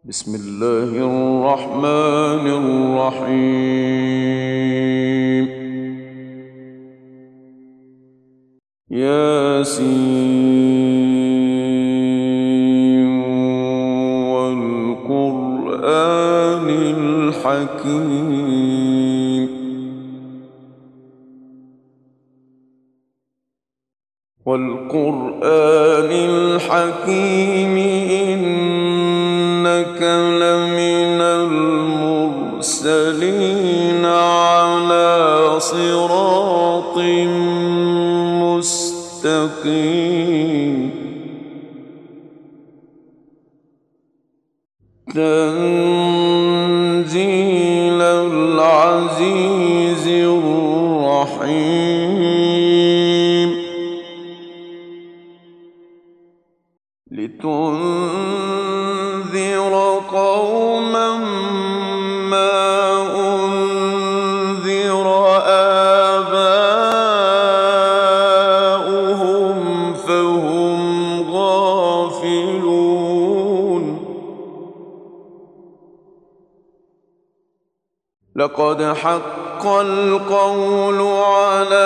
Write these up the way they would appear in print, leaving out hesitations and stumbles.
بسم الله الرحمن الرحيم. ياسين والقرآن الحكيم. والقرآن الحكيم إنك لمن المرسلين على صراط مستقيم. تنزيل العزيز الرحيم. لتنذر قوما ما أنذر آباؤهم فهم غافلون. لقد حق القول على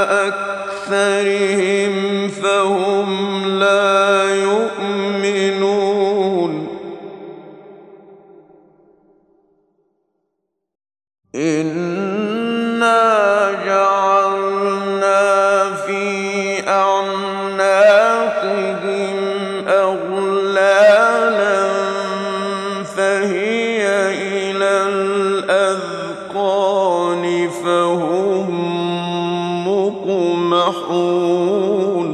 أكثرهم فهم لا يؤمنون. إنا جعلنا في أعناقهم أغلالا فهي إلى الأذقان فهم مقمحون.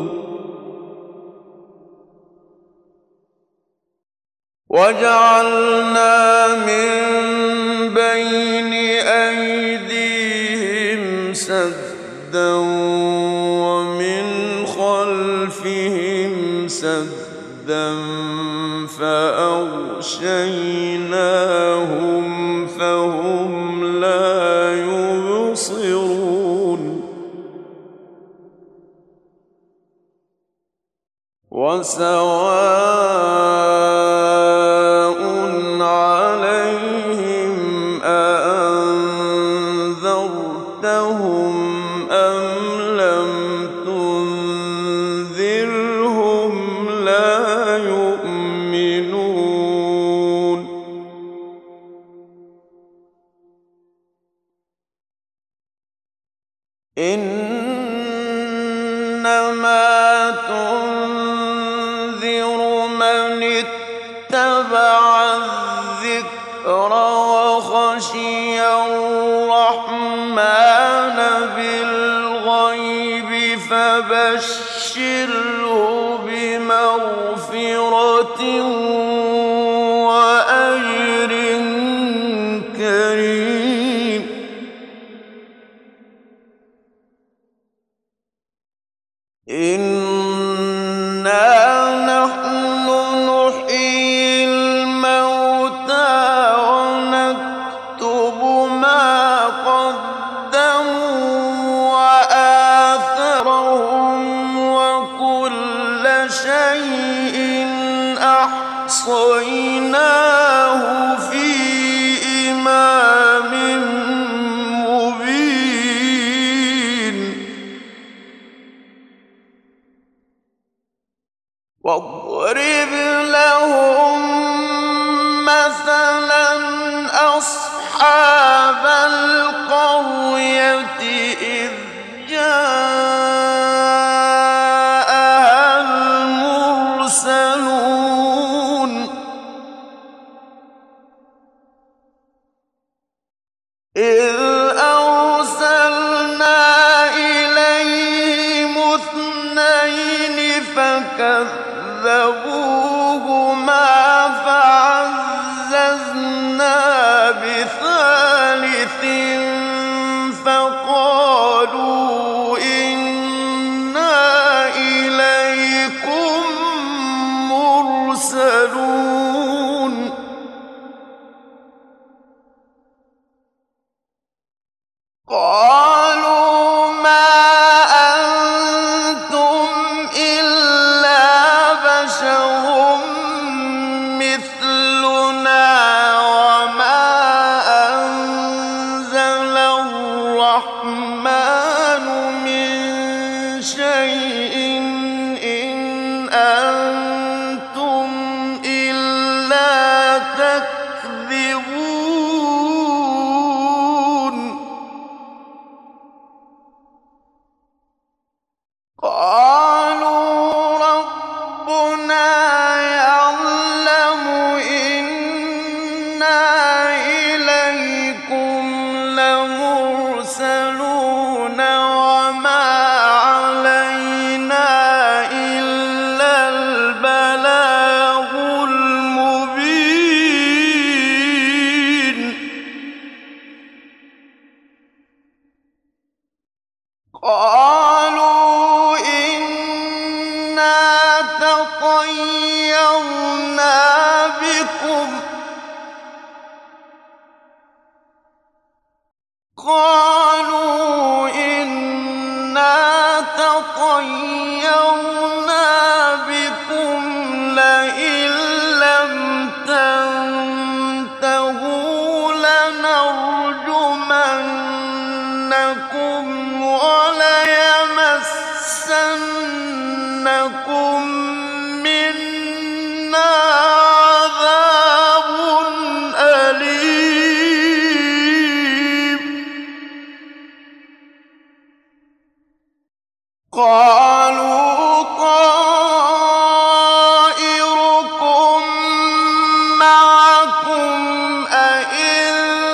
وجعلنا من بين أيديهم سدا ومن خلفهم سدا فأغشيناهم فهم لا يبصرون. وسواء عليهم أأنذرتهم أم لم تنذرهم لا يؤمنون. إنما تنذر من اتبع الذكر وخشي الرحمن بالغيب فبشره بمغفرة وأجر كريم. إنا نحن نحيي الموتى ونكتب ما قدموا وآثارهم وكل شيء أحصيناه في إمام مبين. واضرب لهم مثلا أصحاب القرية إذ جاءها المرسلون. إذ أرسلنا إليهم اثنين فكذبوهما فعززنا بثالث فقالوا إنا إليكم مرسلون. قالوا ما أنتم إلا بشر مثلنا تكذبون قالوا ربنا يعلم إنا إليكم لمرسلون وما علينا إلا البلاغ المبين قالوا إنا تطيرنا بكم قالوا إنا تطيرنا بكم لئن لم تنتهوا لنرجمنكم وليمسنكم منا عذاب أليم قالوا طائركم معكم أئن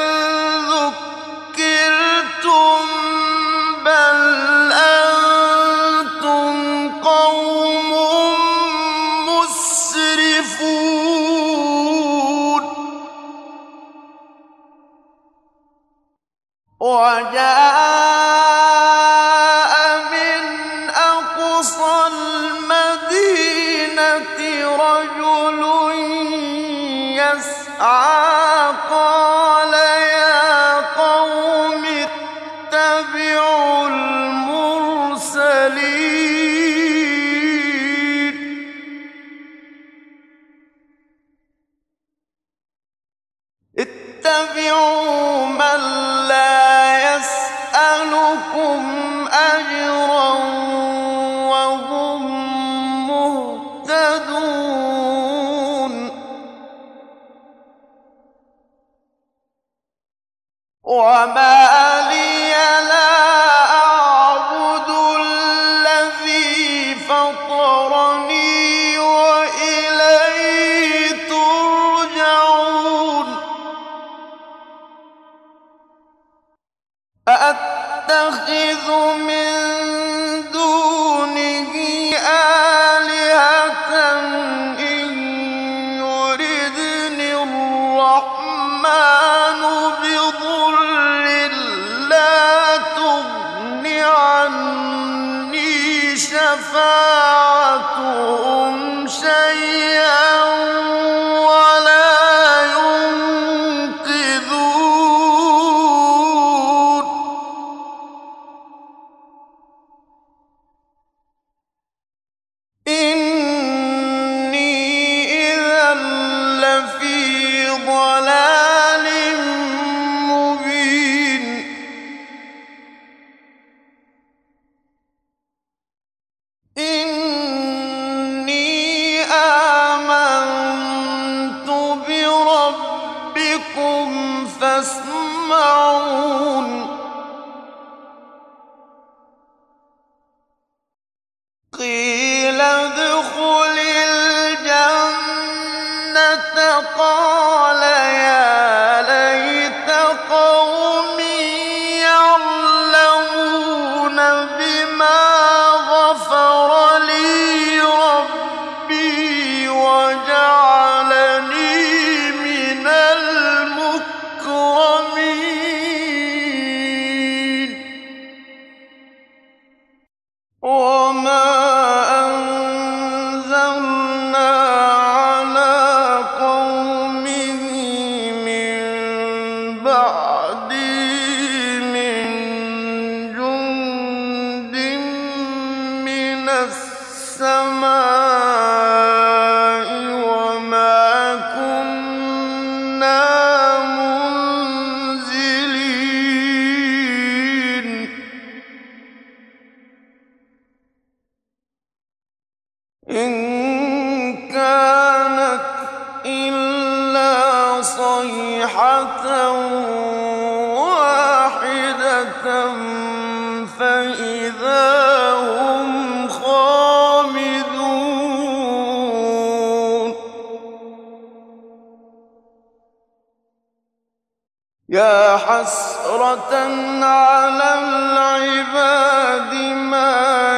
ذكرتم بل أنتم قوم مسرفون وجاء من أقصى المدينة رجل يسعى قال يا قوم اتبعوا المرسلين اتبعوا من لا يسألكم أجرا وهم مهتدون وما لي لا أعبد الذي فطرني وإليه ترجعون أأتخذ من دونه آلهة إن يردني الرحمن بضر لا تغن عني شفاعتهم شيئا ولا ينقذون إني إذا لفي ضلال مبين إني آمنت بربكم فاسمعون قيل ادخل الجنة قال يا ليت قومي يعلمون بما غفر لي ربي وجعلني من المكرمين وما أنزلنا على قومه من بعده من جند من السماء وما كنا منزلين إن كانت إلا صيحة واحدة فإذا هم خامدون يا حسرة على العباد ما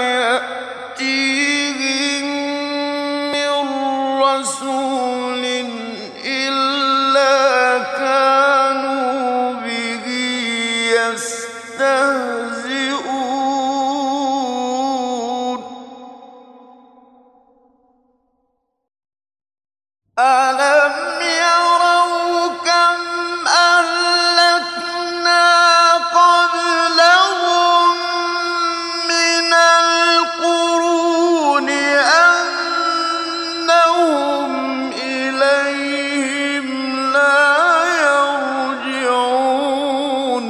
يأتيهم من رسول إلا كانوا به يستهزئون ألم يروا كم أهلكنا قبلهم من القرون أنهم إليهم لا يرجعون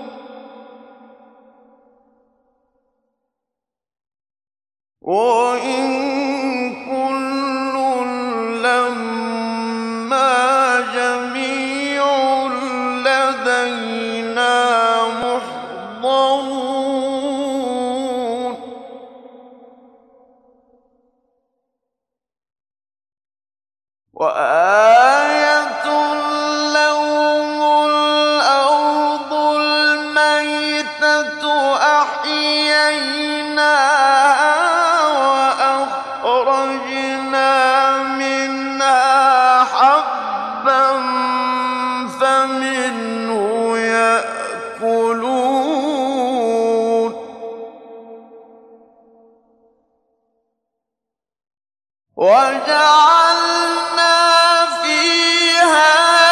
وإن كل لما جميع لدينا محضرون وآية لهم الأرض الميتة أحييناها وأخرجنا منها حبا فمنه يأكلون وجعلنا فيها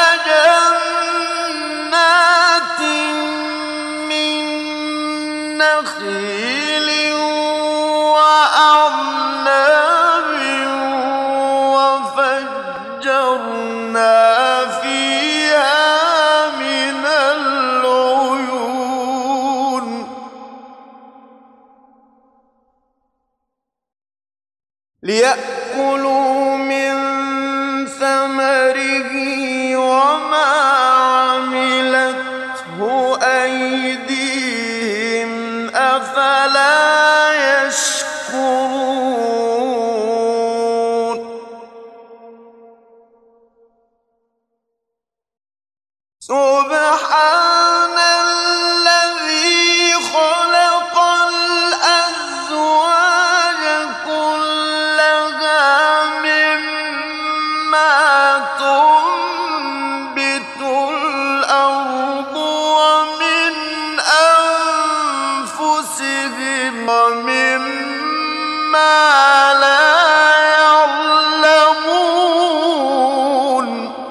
جنات من نخيل وأعناب وفجرنا فيها من العيون ليأكلوا من ثمره وما عملته أيديهم أفلا يشكرون سبحان الذي خلق الأزواج كلها مما تنبت الأرض ومن أنفسهم ومما لا يعلمون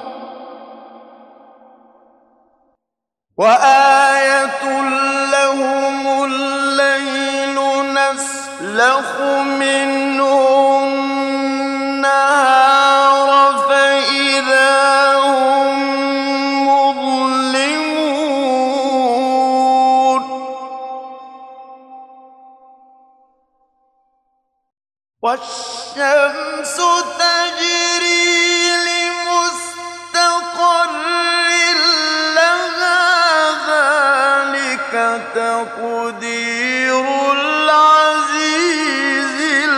وآية لهم الليل نسلخ منه النهار فإذا هم مظلمون والشمس تجري لمستقر لها ذلك تقدير العزيز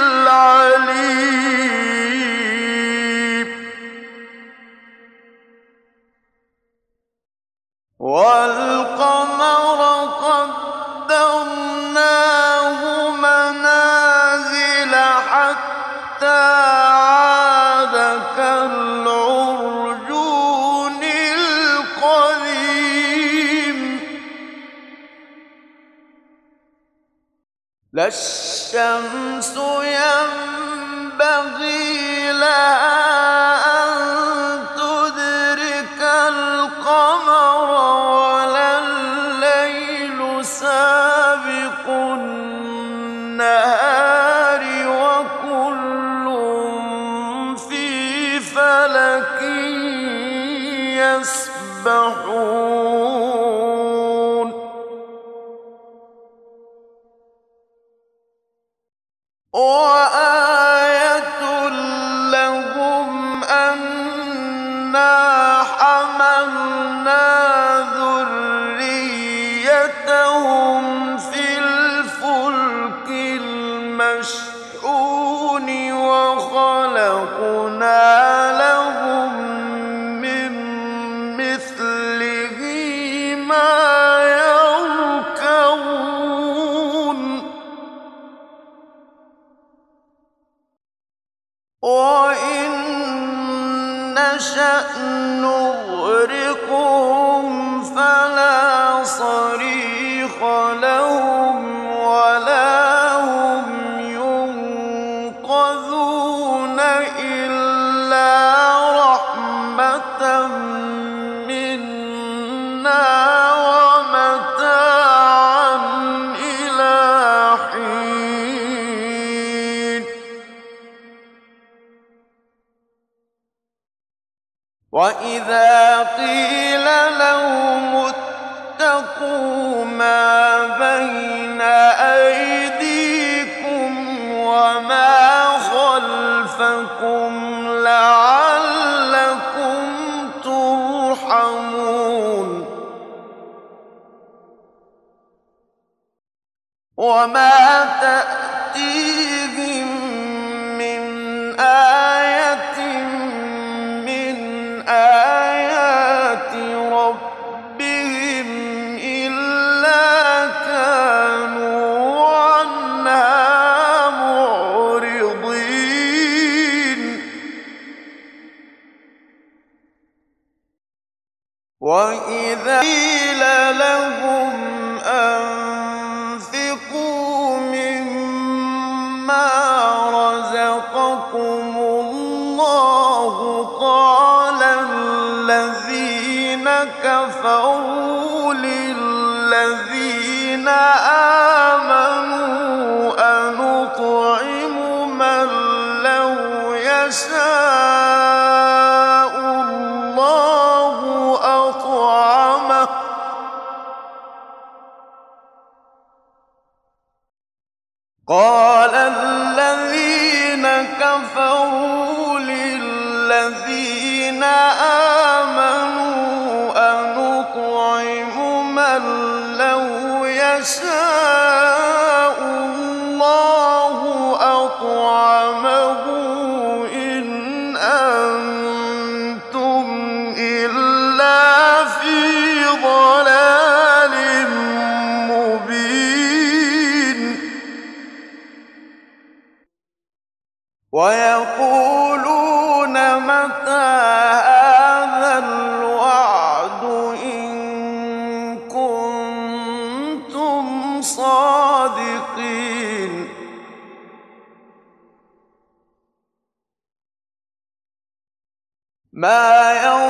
العليم والقمر قدرناه منازل حتى عاد كالعرجون القديم لا الشمس ينبغي لها أن تدرك القمر ولا الليل سابق النهار وكل في فلك يسبحون وآية لهم أنا حملنا ذريتهم في الفلك المشحون وخلقنا لهم من مثله ما يركبون وإن نشأ نغرقهم فلا صريخ لهم ولا هم ينقذون إلا رحمة منا ومتاعا إلى حين وإذا قيل لهم اتقوا ما بين أيديكم وما خلفكم لعلكم ترحمون وما تأتيهم من آية من آيات ربهم إلا كانوا عنها معرضين وإذا قيل لهم أنفقوا مما رزقكم الله قال الذين كفروا للذين آمنوا أنطعم من لو يشاء الله أطعمه قال الذين كفروا للذين آمنوا أنطعم من لو يشاء الله أطعمه إن أنتم إلا في ضلال مبين ويقولون متى هذا الوعد إن كنتم صادقين ما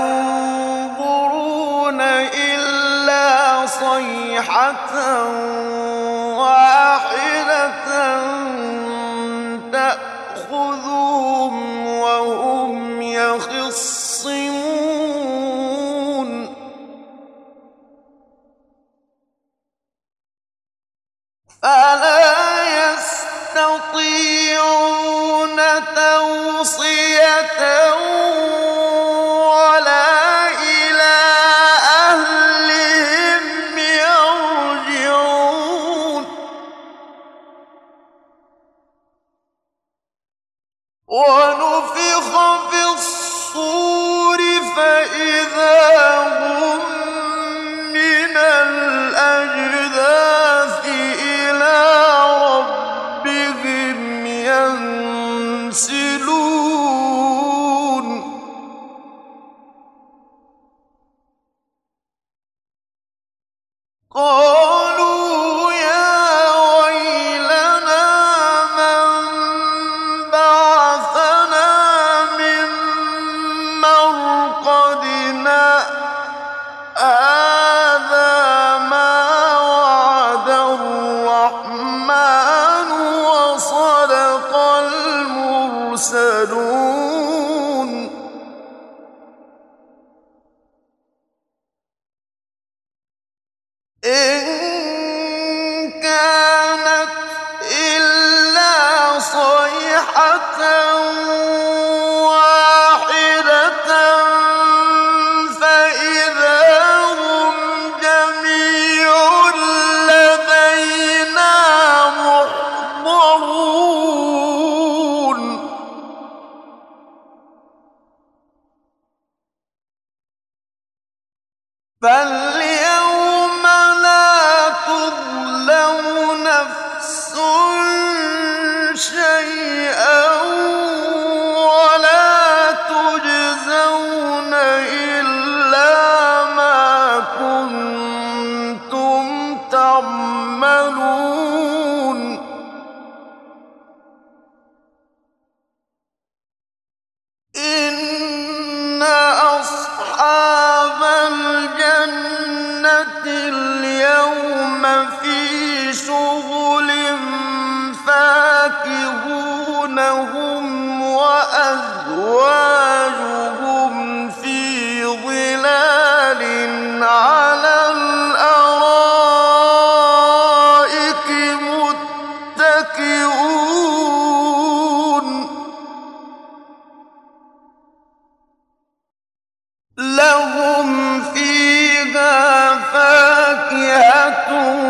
ينظرون إلا صيحة واحدة تأخذهم وهم يخصمون فلا يستطيعون توصية ولا إلى أهلهم يرجعون ونفخ في الصور فإذا هم من الأجداث إلى ربهم ينسلون قالوا يا ويلنا من بعثنا من مرقدنا هذا ما وعد الرحمن وصدق المرسلون إن كانت إلا صيحة واحدة فاليوم لا تظلم نفس شيئا ولا تجزون إلا ما كنتم تعملون إن أصحاب الجنة اليوم في شغل فاكهون هم وأزواجهم في ظلال على الأرائك متكئون لهم فيها فاكهة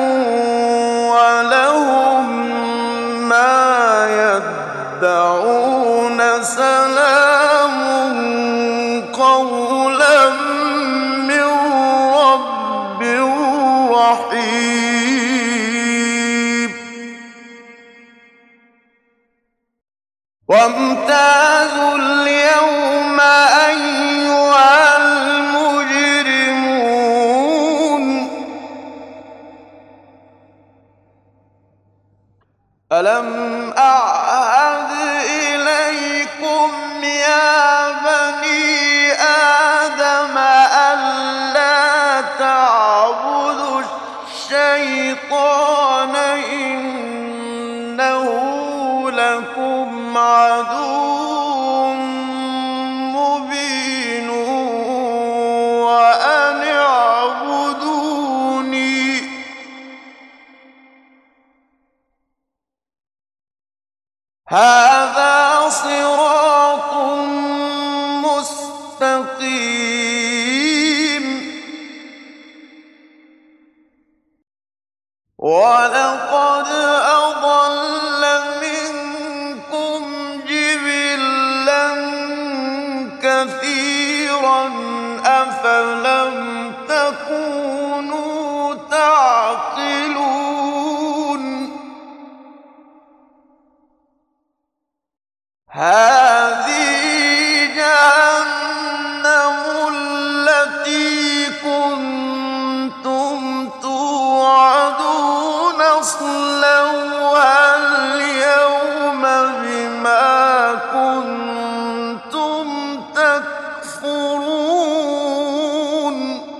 ولهم ما يدعون سلام قولا من رب رحيم وامتازوا اليوم أيها المجرمون ألم أعهد إليكم يا بني آدم ألا تعبدوا الشيطان إنه لكم عدو مبين وأن اعبدوني هذا صراط مستقيم ولقد أضل منكم جبلا كثيرا أفلم تكونوا تعقلون هذه جهنم التي كنتم توعدون اصلوها اليوم بما كنتم تكفرون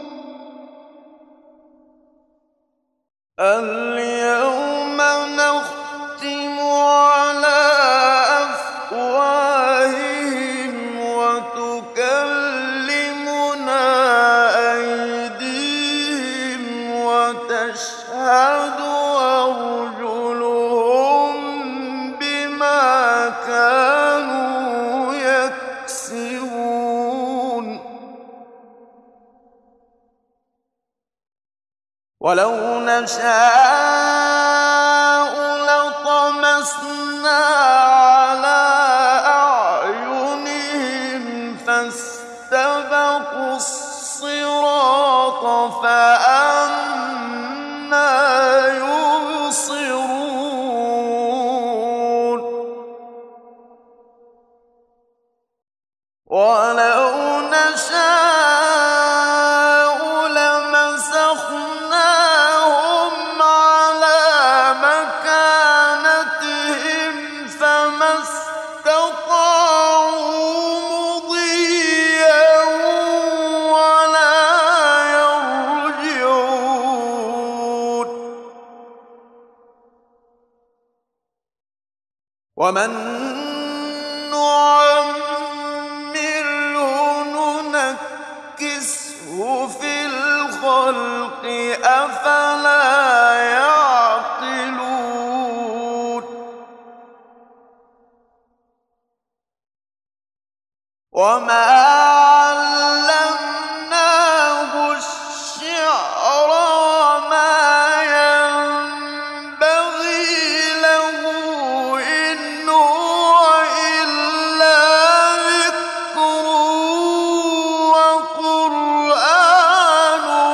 اليوم نختم على أفواههم وتكلمنا أيديهم وتشهد أرجلهم بما كانوا يكسبون ولو نشاء لطمسنا على أعينهم فاستبقوا الصراط فأنى يبصرون ولو نشاء لمسخناهم على مكانتهم فما استطاعوا مضيا ولا يرجعون ومن نعمره ننكسه في الخلق أفلا يعقلون وما علمناه الشعر وما ينبغي له إن هو إلا ذكر وقرآن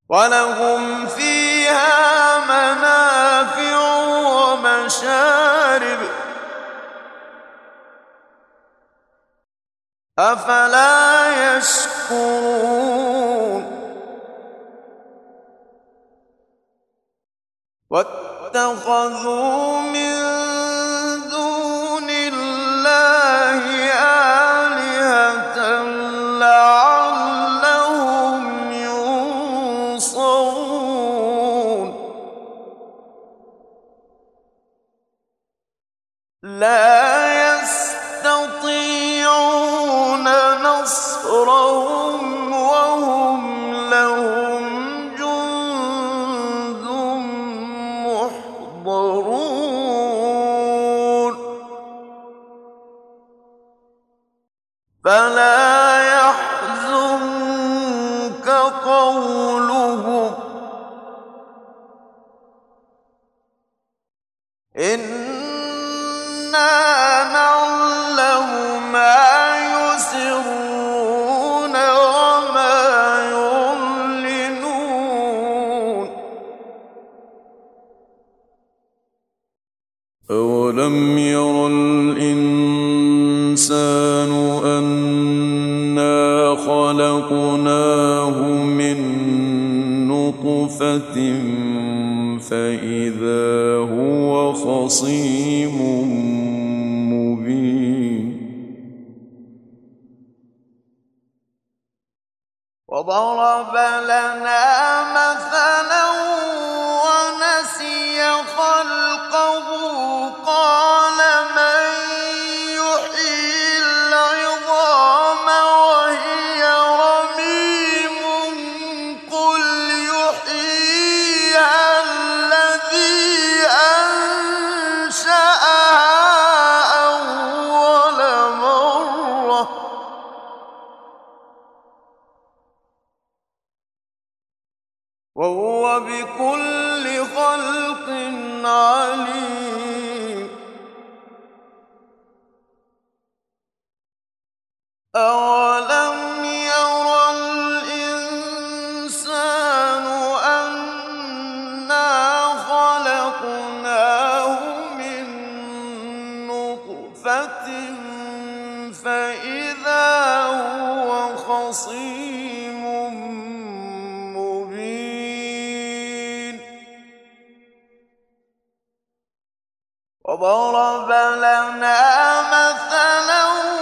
ولهم فيها منافع ومشارب أفلا يشكرون واتخذوا من دون الله آلهة لعلهم ينصرون لا يستطيعون نصرهم وهم لهم جند محضرون فلا يحزنك قولهم إنا نعلم ما يسرون وما يعلنون أولم ير الإنسان أنا خلقناه من نطفة فإذا هو خصيم مبين وضرب لنا مثلا ونسي خلقه قال من يحيي العظام وهي رميم قل يحييها الذي أنشأها أول مرة وهو بكل خلق عليم أولم ير الإنسان أنا خلقناه من نطفة فإذا هو خصيم مبين وضرب لنا مثلا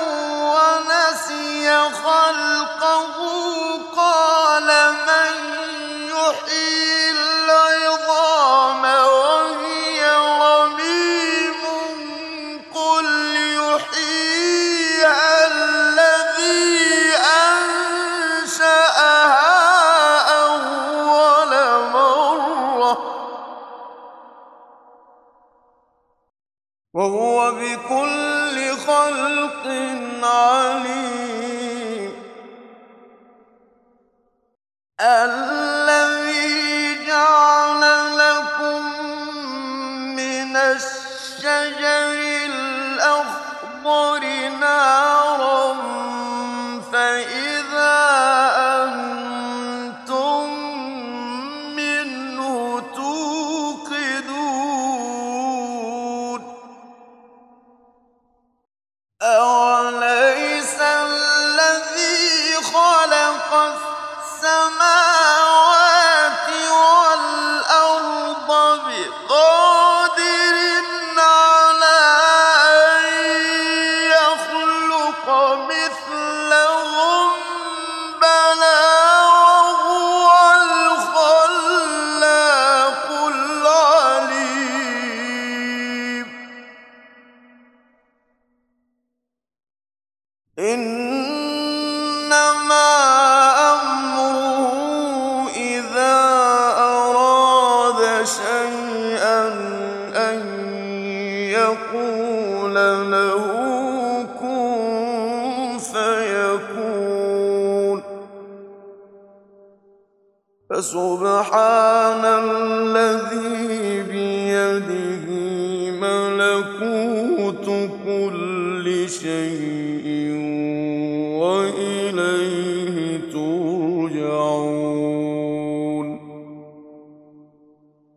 ونسي خلقه قال من يحيي العظام وهي رميم قل يحييها الذي أنشأها أول مرة وهو بكل خلق عليم الذي جعل لكم من الشجر الأخضر نارا فإذا أنتم منه توقدون أوليس الذي خلق السماوات والأرض بقادر على أن يخلق مثلهم بلى وهو الخلاق العليم إنما أمره إذا أراد شيئا أن يقول له كن فيكون فسبحان